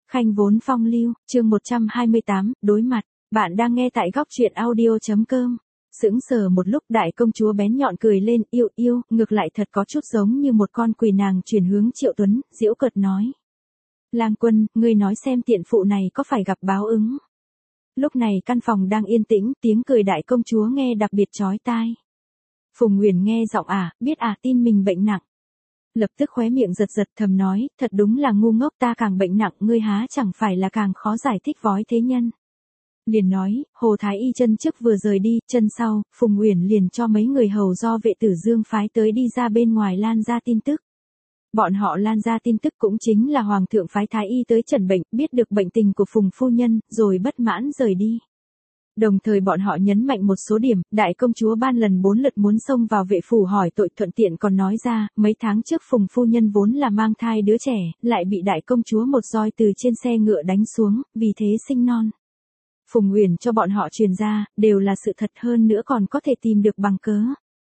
Khanh vốn phong lưu, chương 128, đối mặt. Bạn đang nghe tại góc truyện audio.com. Sững sờ một lúc, đại công chúa bén nhọn cười lên, yêu, ngược lại thật có chút giống như một con quỳ. Nàng chuyển hướng Triệu Tuấn, giễu cợt nói. Lang Quân, ngươi nói xem tiện phụ này có phải gặp báo ứng. Lúc này căn phòng đang yên tĩnh, tiếng cười đại công chúa nghe đặc biệt chói tai. Phùng Nguyền nghe giọng biết tin mình bệnh nặng. Lập tức khóe miệng giật thầm nói, thật đúng là ngu ngốc, ta càng bệnh nặng, ngươi há chẳng phải là càng khó giải thích vói thế nhân. Liền nói, Hồ Thái Y chân trước vừa rời đi, chân sau, Phùng Uyển liền cho mấy người hầu do vệ tử Dương phái tới đi ra bên ngoài lan ra tin tức. Bọn họ lan ra tin tức cũng chính là Hoàng thượng phái Thái Y tới chẩn bệnh, biết được bệnh tình của Phùng phu nhân, rồi bất mãn rời đi. Đồng thời bọn họ nhấn mạnh một số điểm, đại công chúa ban lần 4 lượt muốn xông vào vệ phủ hỏi tội, thuận tiện còn nói ra, mấy tháng trước Phùng phu nhân vốn là mang thai đứa trẻ, lại bị đại công chúa một roi từ trên xe ngựa đánh xuống, vì thế sinh non. Phùng Uyển cho bọn họ truyền ra, đều là sự thật, hơn nữa còn có thể tìm được bằng cớ.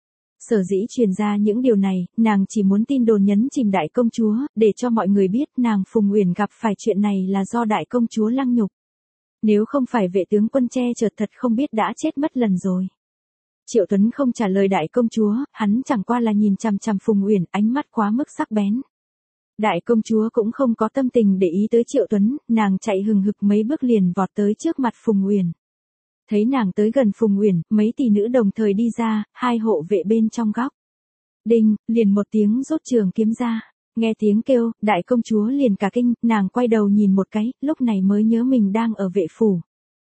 Sở dĩ truyền ra những điều này, nàng chỉ muốn tin đồn nhấn chìm đại công chúa, để cho mọi người biết nàng Phùng Uyển gặp phải chuyện này là do đại công chúa lăng nhục. Nếu không phải vệ tướng quân che chở, thật không biết đã chết mất lần rồi. Triệu Tuấn không trả lời đại công chúa, hắn chẳng qua là nhìn chằm chằm Phùng Uyển, ánh mắt quá mức sắc bén. Đại công chúa cũng không có tâm tình để ý tới Triệu Tuấn, nàng chạy hừng hực mấy bước liền vọt tới trước mặt Phùng Uyển. Thấy nàng tới gần Phùng Uyển, mấy tỷ nữ đồng thời đi ra, hai hộ vệ bên trong góc. Đinh, liền một tiếng rút trường kiếm ra. Nghe tiếng kêu, đại công chúa liền cả kinh, nàng quay đầu nhìn một cái, lúc này mới nhớ mình đang ở vệ phủ.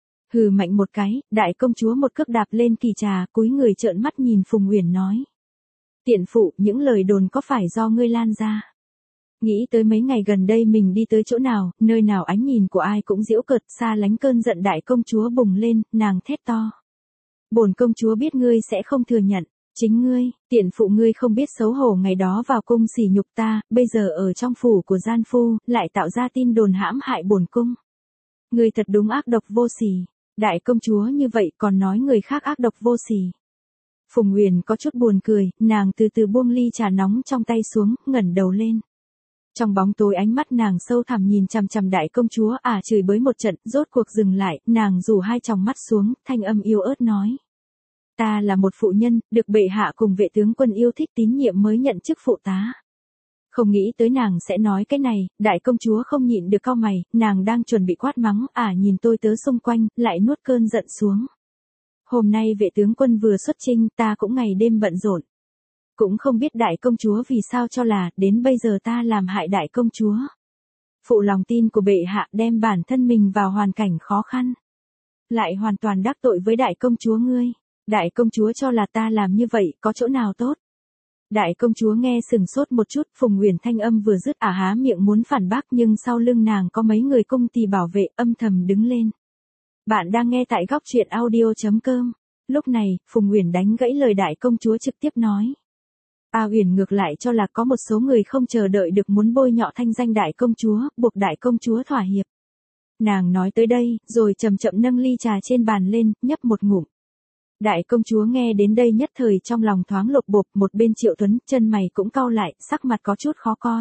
Hừ mạnh một cái, đại công chúa một cước đạp lên kỳ trà, cúi người trợn mắt nhìn Phùng Uyển nói. Tiện phụ, những lời đồn có phải do ngươi lan ra? Nghĩ tới mấy ngày gần đây mình đi tới chỗ nào, nơi nào ánh nhìn của ai cũng giễu cợt, xa lánh cơn giận đại công chúa bùng lên, nàng thét to. Bổn công chúa biết ngươi sẽ không thừa nhận. Chính ngươi, tiện phụ ngươi không biết xấu hổ, ngày đó vào cung sỉ nhục ta, bây giờ ở trong phủ của gian phu, lại tạo ra tin đồn hãm hại bổn cung. Ngươi thật đúng ác độc vô sỉ. Đại công chúa như vậy còn nói người khác ác độc vô sỉ. Phùng Uyển có chút buồn cười, nàng từ từ buông ly trà nóng trong tay xuống, ngẩng đầu lên. Trong bóng tối ánh mắt nàng sâu thẳm nhìn chằm chằm đại công chúa, chửi bới một trận, rốt cuộc dừng lại, nàng rủ hai tròng mắt xuống, thanh âm yếu ớt nói. Ta là một phụ nhân, được bệ hạ cùng vệ tướng quân yêu thích tín nhiệm mới nhận chức phụ tá. Không nghĩ tới nàng sẽ nói cái này, đại công chúa không nhịn được cau mày, nàng đang chuẩn bị quát mắng, nhìn tôi tớ xung quanh, lại nuốt cơn giận xuống. Hôm nay vệ tướng quân vừa xuất chinh, ta cũng ngày đêm bận rộn. Cũng không biết đại công chúa vì sao cho là, đến bây giờ ta làm hại đại công chúa. Phụ lòng tin của bệ hạ, đem bản thân mình vào hoàn cảnh khó khăn. Lại hoàn toàn đắc tội với đại công chúa ngươi. Đại công chúa cho là ta làm như vậy, có chỗ nào tốt? Đại công chúa nghe sừng sốt một chút, Phùng Uyển thanh âm vừa dứt há miệng muốn phản bác, nhưng sau lưng nàng có mấy người cung tỳ bảo vệ, âm thầm đứng lên. Bạn đang nghe tại góc truyện audio.com. Lúc này, Phùng Uyển đánh gãy lời đại công chúa trực tiếp nói. Uyển ngược lại cho là có một số người không chờ đợi được muốn bôi nhọ thanh danh đại công chúa, buộc đại công chúa thỏa hiệp. Nàng nói tới đây, rồi chậm chậm nâng ly trà trên bàn lên, nhấp một ngụm. Đại công chúa nghe đến đây nhất thời trong lòng thoáng lột bột, một bên Triệu Tuấn, chân mày cũng cau lại, sắc mặt có chút khó coi.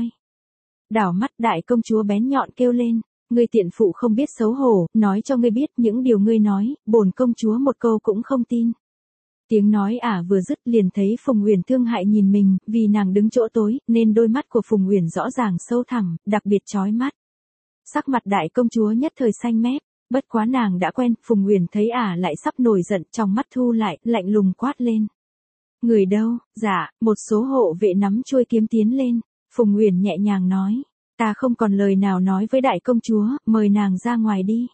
Đảo mắt đại công chúa bén nhọn kêu lên, ngươi tiện phụ không biết xấu hổ, nói cho ngươi biết những điều ngươi nói, bổn công chúa một câu cũng không tin. Tiếng nói vừa dứt liền thấy Phùng Uyển thương hại nhìn mình, vì nàng đứng chỗ tối, nên đôi mắt của Phùng Uyển rõ ràng sâu thẳm, đặc biệt chói mắt. Sắc mặt đại công chúa nhất thời xanh mét. Bất quá nàng đã quen, Phùng Uyển thấy lại sắp nổi giận, trong mắt thu lại, lạnh lùng quát lên. Người đâu? Dạ, một số hộ vệ nắm chuôi kiếm tiến lên, Phùng Uyển nhẹ nhàng nói, ta không còn lời nào nói với đại công chúa, mời nàng ra ngoài đi.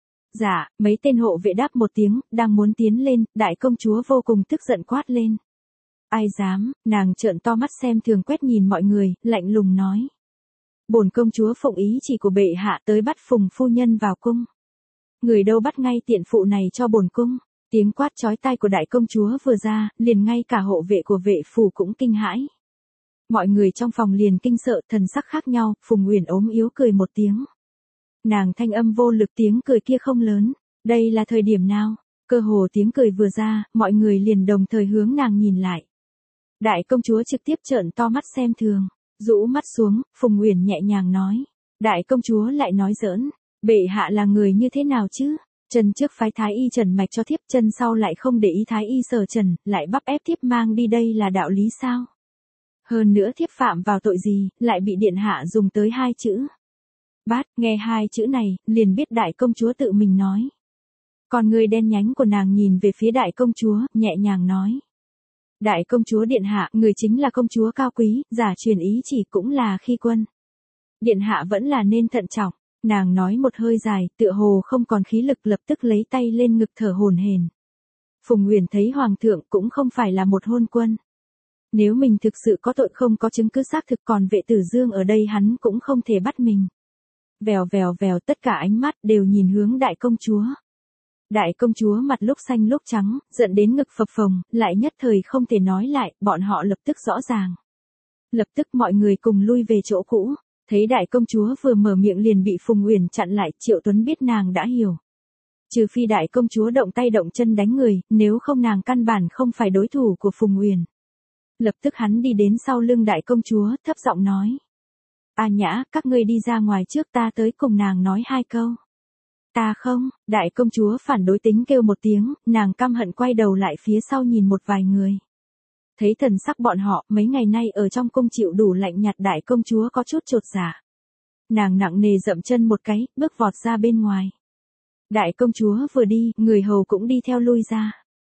Dạ, mấy tên hộ vệ đáp một tiếng, đang muốn tiến lên, đại công chúa vô cùng tức giận quát lên. Ai dám? Nàng trợn to mắt xem thường quét nhìn mọi người, lạnh lùng nói. Bổn công chúa phụng ý chỉ của bệ hạ tới bắt Phùng phu nhân vào cung. Người đâu bắt ngay tiện phụ này cho bổn cung. Tiếng quát chói tai của đại công chúa vừa ra, liền ngay cả hộ vệ của vệ phủ cũng kinh hãi. Mọi người trong phòng liền kinh sợ, thần sắc khác nhau, Phùng Uyển ốm yếu cười một tiếng. Nàng thanh âm vô lực, tiếng cười kia không lớn. Đây là thời điểm nào? Cơ hồ tiếng cười vừa ra, mọi người liền đồng thời hướng nàng nhìn lại. Đại công chúa trực tiếp trợn to mắt xem thường, rũ mắt xuống, Phùng Uyển nhẹ nhàng nói. Đại công chúa lại nói giỡn, bệ hạ là người như thế nào chứ? Chân trước phái thái y trần mạch cho thiếp, chân sau lại không để ý thái y Sở Trần, lại bắt ép thiếp mang đi, đây là đạo lý sao? Hơn nữa thiếp phạm vào tội gì, lại bị điện hạ dùng tới 2 chữ. Bát, nghe 2 chữ này, liền biết đại công chúa tự mình nói. Còn người đen nhánh của nàng nhìn về phía đại công chúa, nhẹ nhàng nói. Đại công chúa điện hạ, người chính là công chúa cao quý, giả truyền ý chỉ cũng là khi quân. Điện hạ vẫn là nên thận trọng. Nàng nói một hơi dài, tựa hồ không còn khí lực, lập tức lấy tay lên ngực thở hổn hển. Phùng Uyển thấy hoàng thượng cũng không phải là một hôn quân. Nếu mình thực sự có tội không có chứng cứ xác thực, còn vệ tử Dương ở đây hắn cũng không thể bắt mình. Vèo vèo vèo, tất cả ánh mắt đều nhìn hướng đại công chúa. Đại công chúa mặt lúc xanh lúc trắng, giận đến ngực phập phồng, lại nhất thời không thể nói lại, bọn họ lập tức rõ ràng. Lập tức mọi người cùng lui về chỗ cũ. Thấy đại công chúa vừa mở miệng liền bị Phùng Uyển chặn lại, Triệu Tuấn biết nàng đã hiểu. Trừ phi đại công chúa động tay động chân đánh người, nếu không nàng căn bản không phải đối thủ của Phùng Uyển. Lập tức hắn đi đến sau lưng đại công chúa, thấp giọng nói. A Nhã, các ngươi đi ra ngoài trước, ta tới cùng nàng nói 2 câu. Ta không, đại công chúa phản đối tính kêu một tiếng, nàng căm hận quay đầu lại phía sau nhìn một vài người. Thấy thần sắc bọn họ, mấy ngày nay ở trong cung chịu đủ lạnh nhạt, đại công chúa có chút chột dạ. Nàng nặng nề dậm chân một cái, bước vọt ra bên ngoài. Đại công chúa vừa đi, người hầu cũng đi theo lui ra.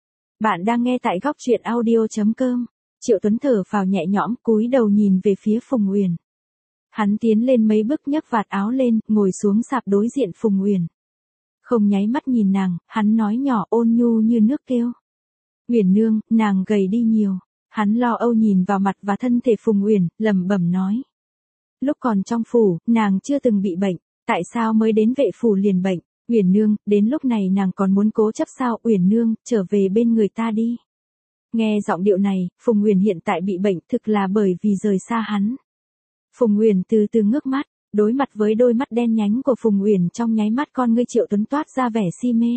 Bạn đang nghe tại góc truyện audio.com. Triệu Tuấn thở phào nhẹ nhõm, cúi đầu nhìn về phía Phùng Uyển. Hắn tiến lên mấy bước nhấc vạt áo lên, ngồi xuống sạp đối diện Phùng Uyển. Không nháy mắt nhìn nàng, hắn nói nhỏ ôn nhu như nước kêu. Uyển nương, nàng gầy đi nhiều. Hắn lo âu nhìn vào mặt và thân thể Phùng Uyển, lẩm bẩm nói. Lúc còn trong phủ, nàng chưa từng bị bệnh, tại sao mới đến vệ phủ liền bệnh? Uyển nương, đến lúc này nàng còn muốn cố chấp sao? Uyển nương, trở về bên người ta đi. Nghe giọng điệu này, Phùng Uyển hiện tại bị bệnh thực là bởi vì rời xa hắn. Phùng Uyển từ từ ngước mắt, đối mặt với đôi mắt đen nhánh của Phùng Uyển, trong nháy mắt con ngươi Triệu Tuấn toát ra vẻ si mê.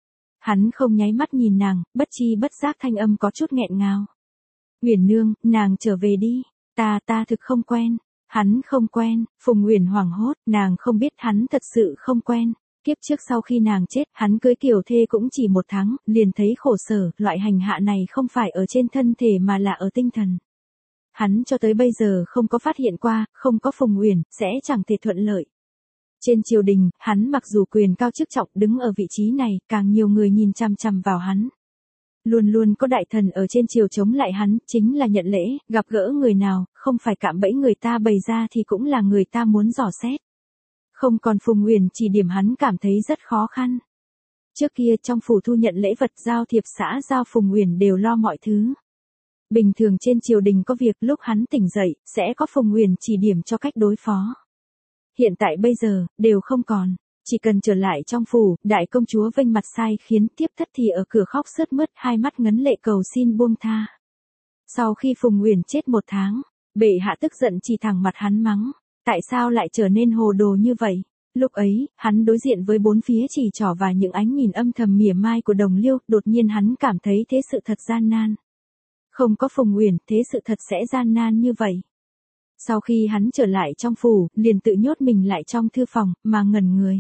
Hắn không nháy mắt nhìn nàng, bất chi bất giác thanh âm có chút nghẹn ngào. Uyển nương, nàng trở về đi, ta thực không quen. Hắn không quen, Phùng Uyển hoảng hốt, nàng không biết hắn thật sự không quen. Kiếp trước sau khi nàng chết, hắn cưới Kiều Thê cũng chỉ 1 tháng, liền thấy khổ sở, loại hành hạ này không phải ở trên thân thể mà là ở tinh thần. Hắn cho tới bây giờ không có phát hiện qua, không có Phùng Uyển, sẽ chẳng thể thuận lợi. Trên triều đình, hắn mặc dù quyền cao chức trọng, đứng ở vị trí này, càng nhiều người nhìn chằm chằm vào hắn. Luôn luôn có đại thần ở trên triều chống lại hắn, chính là nhận lễ, gặp gỡ người nào, không phải cạm bẫy người ta bày ra thì cũng là người ta muốn dò xét. Không còn Phùng Uyển chỉ điểm hắn cảm thấy rất khó khăn. Trước kia trong phủ thu nhận lễ vật, giao thiệp xã giao, Phùng Uyển đều lo mọi thứ. Bình thường trên triều đình có việc, lúc hắn tỉnh dậy, sẽ có Phùng Uyển chỉ điểm cho cách đối phó. Hiện tại bây giờ, đều không còn. Chỉ cần trở lại trong phủ, đại công chúa vênh mặt sai khiến, tiếp thất thì ở cửa khóc sướt mướt, hai mắt ngấn lệ cầu xin buông tha. Sau khi Phùng Uyển chết 1 tháng, bệ hạ tức giận chỉ thẳng mặt hắn mắng. Tại sao lại trở nên hồ đồ như vậy? Lúc ấy, hắn đối diện với 4 phía chỉ trỏ và những ánh nhìn âm thầm mỉa mai của Đồng Liêu, đột nhiên hắn cảm thấy thế sự thật gian nan. Không có Phùng Uyển, thế sự thật sẽ gian nan như vậy. Sau khi hắn trở lại trong phủ, liền tự nhốt mình lại trong thư phòng, mà ngẩn người.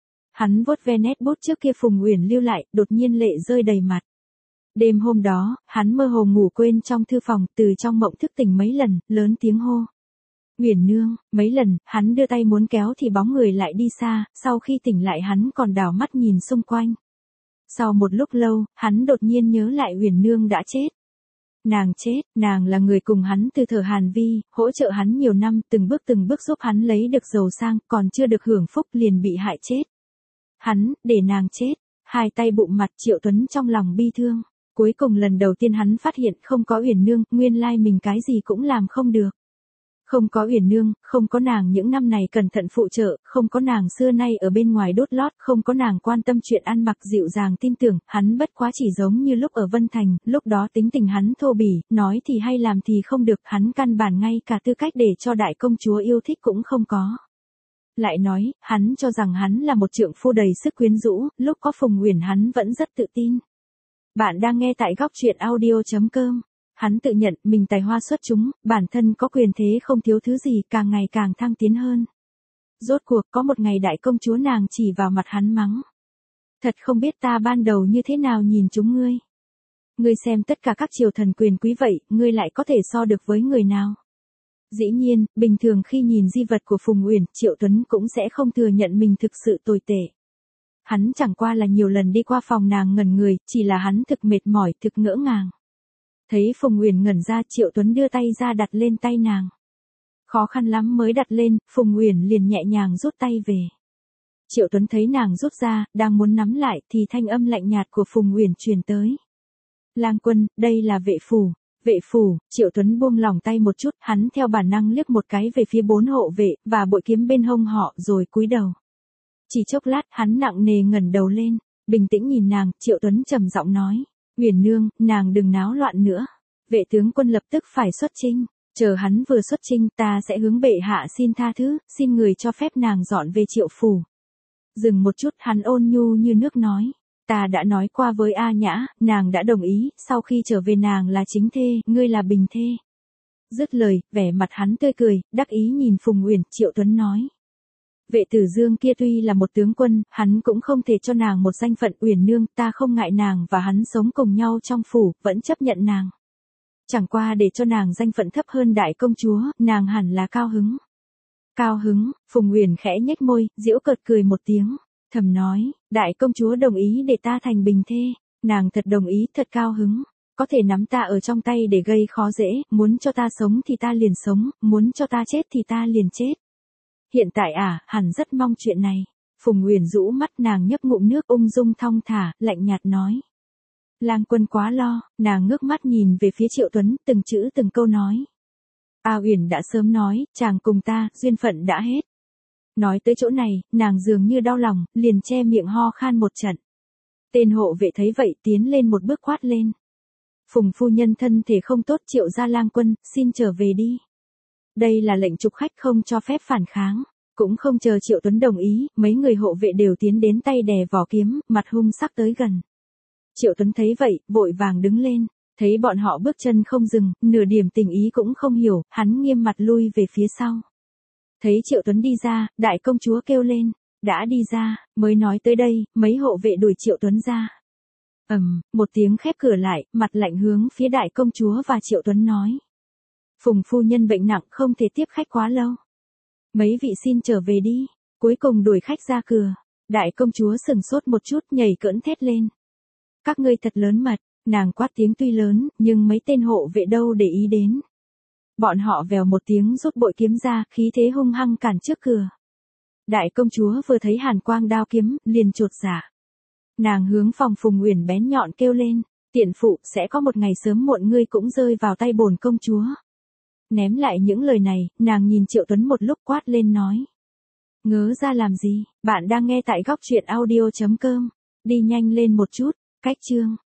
Hắn vuốt ve nét bút trước kia Phùng Uyển lưu lại, đột nhiên lệ rơi đầy mặt. Đêm hôm đó, hắn mơ hồ ngủ quên trong thư phòng, từ trong mộng thức tỉnh mấy lần, lớn tiếng hô. Uyển nương, mấy lần, hắn đưa tay muốn kéo thì bóng người lại đi xa, sau khi tỉnh lại hắn còn đảo mắt nhìn xung quanh. Sau một lúc lâu, hắn đột nhiên nhớ lại Uyển nương đã chết. Nàng chết, nàng là người cùng hắn từ thở Hàn Vi, hỗ trợ hắn nhiều năm, từng bước giúp hắn lấy được giàu sang, còn chưa được hưởng phúc liền bị hại chết. Hắn, để nàng chết, 2 tay bụng mặt, Triệu Tuấn trong lòng bi thương. Cuối cùng lần đầu tiên hắn phát hiện không có Uyển nương, nguyên lai mình cái gì cũng làm không được. Không có Uyển nương, không có nàng những năm này cẩn thận phụ trợ, không có nàng xưa nay ở bên ngoài đốt lót, không có nàng quan tâm chuyện ăn mặc dịu dàng tin tưởng, hắn bất quá chỉ giống như lúc ở Vân Thành, lúc đó tính tình hắn thô bỉ, nói thì hay làm thì không được, hắn căn bản ngay cả tư cách để cho đại công chúa yêu thích cũng không có. Lại nói, hắn cho rằng hắn là một trượng phu đầy sức quyến rũ, lúc có Phùng Uyển hắn vẫn rất tự tin. Bạn đang nghe tại góc truyện audio.com. Hắn tự nhận mình tài hoa xuất chúng, bản thân có quyền thế không thiếu thứ gì, càng ngày càng thăng tiến hơn. Rốt cuộc có một ngày đại công chúa nàng chỉ vào mặt hắn mắng. Thật không biết ta ban đầu như thế nào nhìn chúng ngươi. Ngươi xem tất cả các triều thần quyền quý vậy, ngươi lại có thể so được với người nào. Dĩ nhiên, bình thường khi nhìn di vật của Phùng Uyển, Triệu Tuấn cũng sẽ không thừa nhận mình thực sự tồi tệ. Hắn chẳng qua là nhiều lần đi qua phòng nàng ngẩn người, chỉ là hắn thực mệt mỏi, thực ngỡ ngàng. Thấy Phùng Uyển ngẩn ra, Triệu Tuấn đưa tay ra đặt lên tay nàng. Khó khăn lắm mới đặt lên, Phùng Uyển liền nhẹ nhàng rút tay về. Triệu Tuấn thấy nàng rút ra, đang muốn nắm lại thì thanh âm lạnh nhạt của Phùng Uyển truyền tới. Lang quân, đây là vệ phủ. Vệ phủ, Triệu Tuấn buông lỏng tay một chút, hắn theo bản năng liếc một cái về phía 4 hộ vệ, và bội kiếm bên hông họ, rồi cúi đầu. Chỉ chốc lát, hắn nặng nề ngẩng đầu lên, bình tĩnh nhìn nàng, Triệu Tuấn trầm giọng nói. Uyển nương, nàng đừng náo loạn nữa. Vệ tướng quân lập tức phải xuất chinh. Chờ hắn vừa xuất chinh, ta sẽ hướng bệ hạ xin tha thứ, xin người cho phép nàng dọn về Triệu phủ. Dừng một chút, hắn ôn nhu như nước nói. Ta đã nói qua với A Nhã, nàng đã đồng ý, sau khi trở về nàng là chính thê, ngươi là bình thê. Dứt lời, vẻ mặt hắn tươi cười, đắc ý nhìn Phùng Uyển, Triệu Tuấn nói. Vệ Tử Dương kia tuy là một tướng quân, hắn cũng không thể cho nàng một danh phận. Uyển nương, ta không ngại nàng và hắn sống cùng nhau trong phủ, vẫn chấp nhận nàng. Chẳng qua để cho nàng danh phận thấp hơn đại công chúa, nàng hẳn là cao hứng. Cao hứng, Phùng Uyển khẽ nhếch môi, giễu cợt cười một tiếng, thầm nói, đại công chúa đồng ý để ta thành bình thê, nàng thật đồng ý, thật cao hứng, có thể nắm ta ở trong tay để gây khó dễ, muốn cho ta sống thì ta liền sống, muốn cho ta chết thì ta liền chết. Hiện tại hẳn rất mong chuyện này. Phùng Uyển rũ mắt, nàng nhấp ngụm nước, ung dung thong thả, lạnh nhạt nói. Lang quân quá lo, nàng ngước mắt nhìn về phía Triệu Tuấn, từng chữ từng câu nói. Uyển đã sớm nói, chàng cùng ta, duyên phận đã hết. Nói tới chỗ này, nàng dường như đau lòng, liền che miệng ho khan một trận. Tên hộ vệ thấy vậy tiến lên một bước quát lên. Phùng phu nhân thân thể không tốt, Triệu gia lang quân, xin trở về đi. Đây là lệnh trục khách, không cho phép phản kháng. Cũng không chờ Triệu Tuấn đồng ý, mấy người hộ vệ đều tiến đến, tay đè vỏ kiếm, mặt hung sắc tới gần. Triệu Tuấn thấy vậy, vội vàng đứng lên, thấy bọn họ bước chân không dừng, nửa điểm tình ý cũng không hiểu, hắn nghiêm mặt lui về phía sau. Thấy Triệu Tuấn đi ra, đại công chúa kêu lên, đã đi ra, mới nói tới đây, mấy hộ vệ đuổi Triệu Tuấn ra. Một tiếng khép cửa lại, mặt lạnh hướng phía đại công chúa và Triệu Tuấn nói. Phùng phu nhân bệnh nặng, không thể tiếp khách quá lâu. Mấy vị xin trở về đi, cuối cùng đuổi khách ra cửa. Đại công chúa sừng sốt một chút, nhảy cỡn thét lên. Các ngươi thật lớn mật, nàng quát tiếng tuy lớn, nhưng mấy tên hộ vệ đâu để ý đến. Bọn họ vèo một tiếng rút bội kiếm ra, khí thế hung hăng cản trước cửa. Đại công chúa vừa thấy hàn quang đao kiếm, liền chột dạ. Nàng hướng phòng Phùng Uyển bén nhọn kêu lên, tiện phụ, sẽ có một ngày sớm muộn ngươi cũng rơi vào tay bổn công chúa. Ném lại những lời này, nàng nhìn Triệu Tuấn một lúc quát lên nói. Ngớ ra làm gì, bạn đang nghe tại góc truyện audio.com, đi nhanh lên một chút, cách chương.